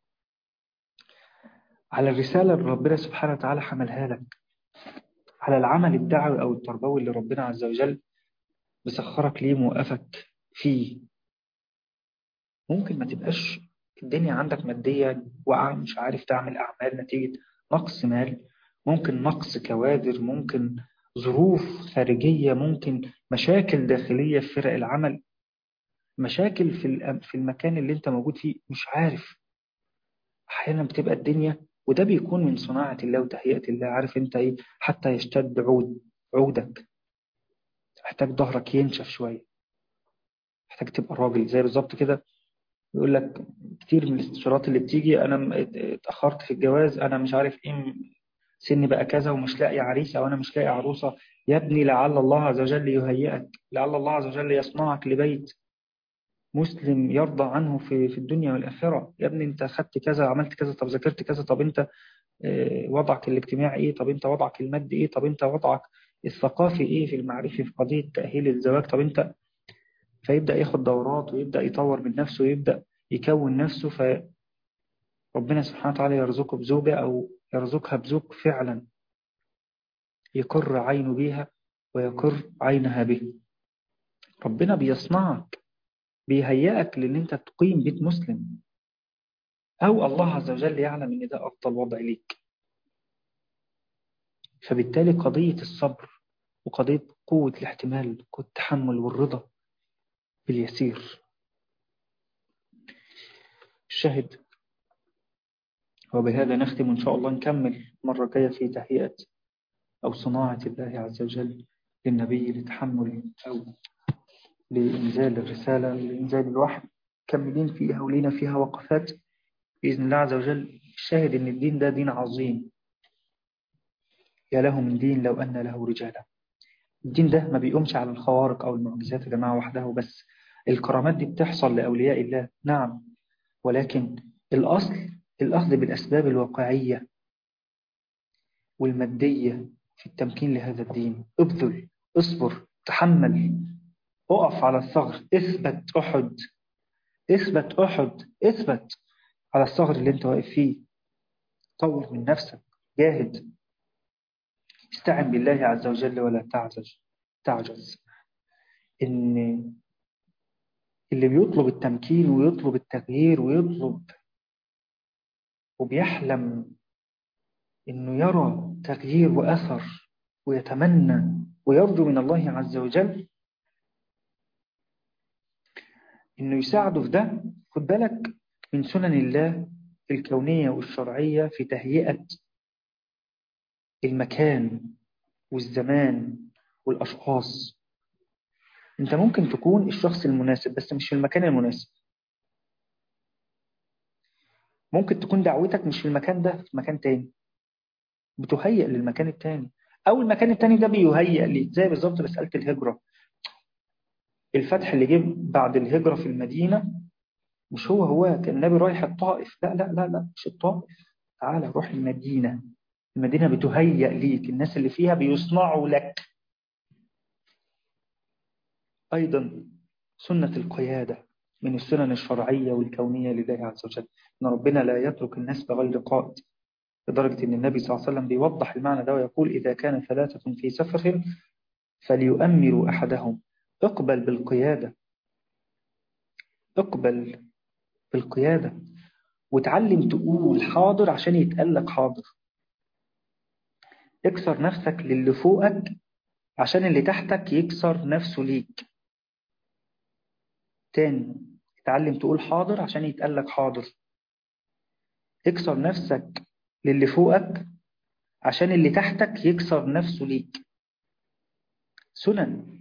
على الرسالة اللي ربنا سبحانه وتعالى حملها لك، على العمل الدعوي أو التربوي اللي ربنا عز وجل مسخرك ليه، موقفك فيه. ممكن ما تبقاش الدنيا عندك ماديا واقعة، مش عارف تعمل أعمال نتيجة نقص مال، ممكن نقص كوادر، ممكن ظروف خارجية، ممكن مشاكل داخلية في فرق العمل. مشاكل في المكان اللي انت موجود فيه مش عارف. أحيانا بتبقى الدنيا، وده بيكون من صناعة الله وتهيئة الله. عارف انت ايه؟ حتى يشتد عودك، محتاج ظهرك ينشف شوية، محتاج تبقى راجل زي بالظبط كده. يقول لك كتير من الاستشارات اللي بتيجي، انا اتأخرت في الجواز، انا مش عارف ايه، سني بقى كذا ومش لاقي عريس او انا مش لاقي عروسة. يا ابني لعل الله عز وجل يهيئك، لعل الله عز وجل يصنعك لبيت مسلم يرضى عنه في الدنيا والآخرة. يا ابني انت خدت كذا، عملت كذا، طب ذاكرت كذا، طب انت وضعك الاجتماعي ايه، طب انت وضعك المادي ايه، طب انت وضعك الثقافي ايه في المعرفة في قضية تأهيل الزواج، طب انت. فيبدأ ياخد دورات ويبدأ يطور من نفسه ويبدأ يكون نفسه، فربنا سبحانه وتعالى يرزقه بزوجة أو يرزقها بزوج فعلا يقر عينه بيها ويقر عينها به. ربنا بيصنعك، بيهيئك لأن أنت تقيم بيت مسلم، أو الله عز وجل يعلم أن ده أفضل وضع ليك. فبالتالي قضية الصبر وقضية قوة الاحتمال، قوة التحمل والرضا باليسير. الشاهد، وبهذا نختم إن شاء الله، نكمل مرة جاية في تهيئة أو صناعة الله عز وجل للنبي لتحمل أو لإنزال الرسالة، لإنزال الوحي، كملين فيها ولينا فيها وقفات بإذن الله عز وجل. الشاهد إن الدين ده دين عظيم، يا له من دين لو أن له رجالا. الدين ده ما بيقومش على الخوارق أو المعجزات يا جماعة وحده بس. الكرامات دي بتحصل لأولياء الله نعم، ولكن الأصل الأخذ بالأسباب الواقعية والمادية في التمكين لهذا الدين. ابذل، اصبر، تحمل، اقف على الثغر، اثبت أحد، اثبت أحد، اثبت على الثغر اللي انت واقف فيه. طور من نفسك، جاهد، استعن بالله عز وجل ولا تعجز. إن اللي بيطلب التمكين ويطلب التغيير ويطلب وبيحلم إنه يرى تغيير وأثر ويتمنى ويرجو من الله عز وجل إنه يساعده في ده. خد بالك من سنن الله الكونية والشرعية في تهيئة المكان والزمان والأشخاص. أنت ممكن تكون الشخص المناسب بس مش في المكان المناسب. ممكن تكون دعوتك مش في المكان ده، في مكان تاني بتهيئ للمكان التاني، أو المكان التاني ده بيهيئ ليك. زي بالظبط مسألة الهجرة، الفتح اللي جه بعد الهجرة في المدينة مش هو كان النبي رايح الطائف، لا لا لا لا، مش الطائف، تعالى روح المدينة. المدينة بتهيئ ليك، الناس اللي فيها بيصنعوا لك. أيضا سنة القيادة من السنن الشرعية والكونية لله عز وجل، أن ربنا لا يترك الناس بغير قائد، لدرجة أن النبي صلى الله عليه وسلم بيوضح المعنى ده ويقول إذا كان ثلاثة في سفر فليؤمروا أحدهم. اقبل بالقيادة، اقبل بالقيادة، وتعلم تقول حاضر عشان يتقال لك حاضر. اكسر نفسك للي فوقك عشان اللي تحتك يكسر نفسه ليك. تاني، اتعلم تقول حاضر عشان يتقال لك حاضر. اكسر نفسك للي فوقك عشان اللي تحتك يكسر نفسه ليك. سنن،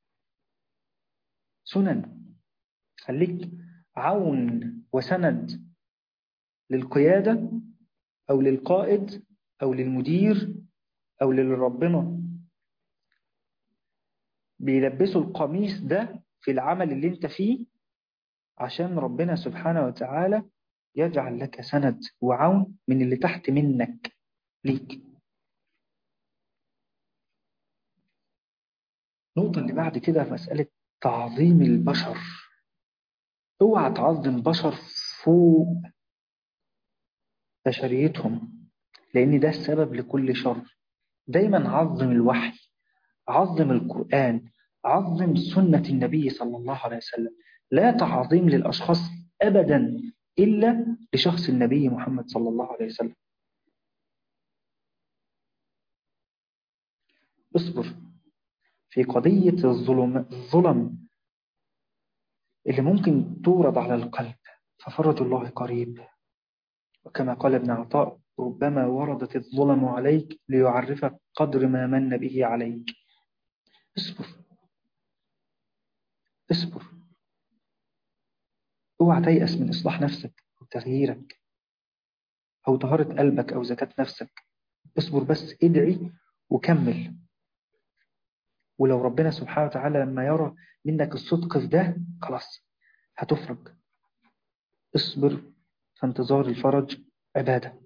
سنن. خليك عون وسند للقيادة أو للقائد أو للمدير أو للربنا بيلبسوا القميص ده في العمل اللي انت فيه، عشان ربنا سبحانه وتعالى يجعل لك سند وعون من اللي تحت منك ليك. النقطة اللي بعد كده مسألة تعظيم البشر. اوعى تعظم بشر فوق بشريتهم، لأن ده السبب لكل شر. دايما عظم الوحي، عظم القرآن، عظم سنة النبي صلى الله عليه وسلم. لا تعظيم للأشخاص أبدا إلا لشخص النبي محمد صلى الله عليه وسلم. اصبر في قضية الظلم اللي ممكن تورد على القلب، ففرج الله قريب. وكما قال ابن عطاء: ربما وردت الظلم عليك ليعرفك قدر ما من به عليك. اصبر اصبر، اوعى تيأس من إصلاح نفسك أو تغييرك أو طهارة قلبك أو زكاة نفسك. اصبر بس، ادعي وكمل. ولو ربنا سبحانه وتعالى لما يرى منك الصدق في ده خلاص هتفرج. اصبر، فانتظار الفرج عبادة.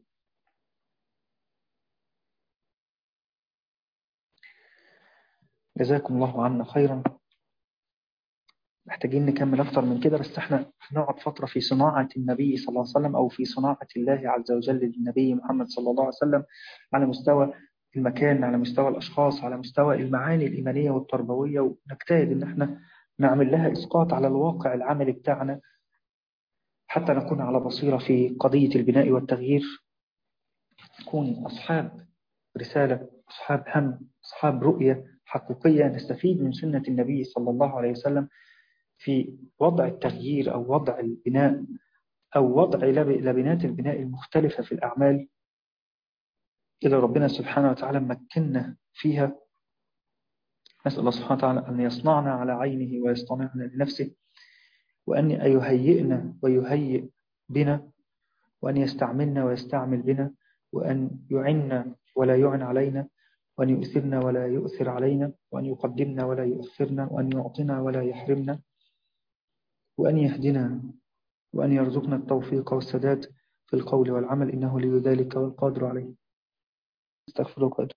جزاكم الله عنا خيرا. محتاجين نكمل أكتر من كده، بس احنا هنقعد فترة في صناعة النبي صلى الله عليه وسلم، أو في صناعة الله عز وجل للنبي محمد صلى الله عليه وسلم، على مستوى المكان، على مستوى الأشخاص، على مستوى المعاني الإيمانية والتربوية، ونجتهد إن احنا نعمل لها إسقاط على الواقع العملي بتاعنا، حتى نكون على بصيرة في قضية البناء والتغيير، نكون أصحاب رسالة، أصحاب هم، أصحاب رؤية حقيقية، نستفيد من سنة النبي صلى الله عليه وسلم في وضع التغيير أو وضع البناء، أو وضع لبنات البناء المختلفة في الأعمال إلى ربنا سبحانه وتعالى مكننا فيها. نسأل الله سبحانه وتعالى أن يصنعنا على عينه ويصطنعنا لنفسه، وأن يهيئنا ويهيئ بنا، وأن يستعملنا ويستعمل بنا، وأن يعنا ولا يعن علينا، وأن يؤثرنا ولا يؤثر علينا، وأن يقدمنا ولا يؤخرنا، وأن يعطنا ولا يحرمنا، وأن يهدنا، وأن يرزقنا التوفيق والسداد في القول والعمل، إنه لي ذلك والقادر عليه. استغفرك.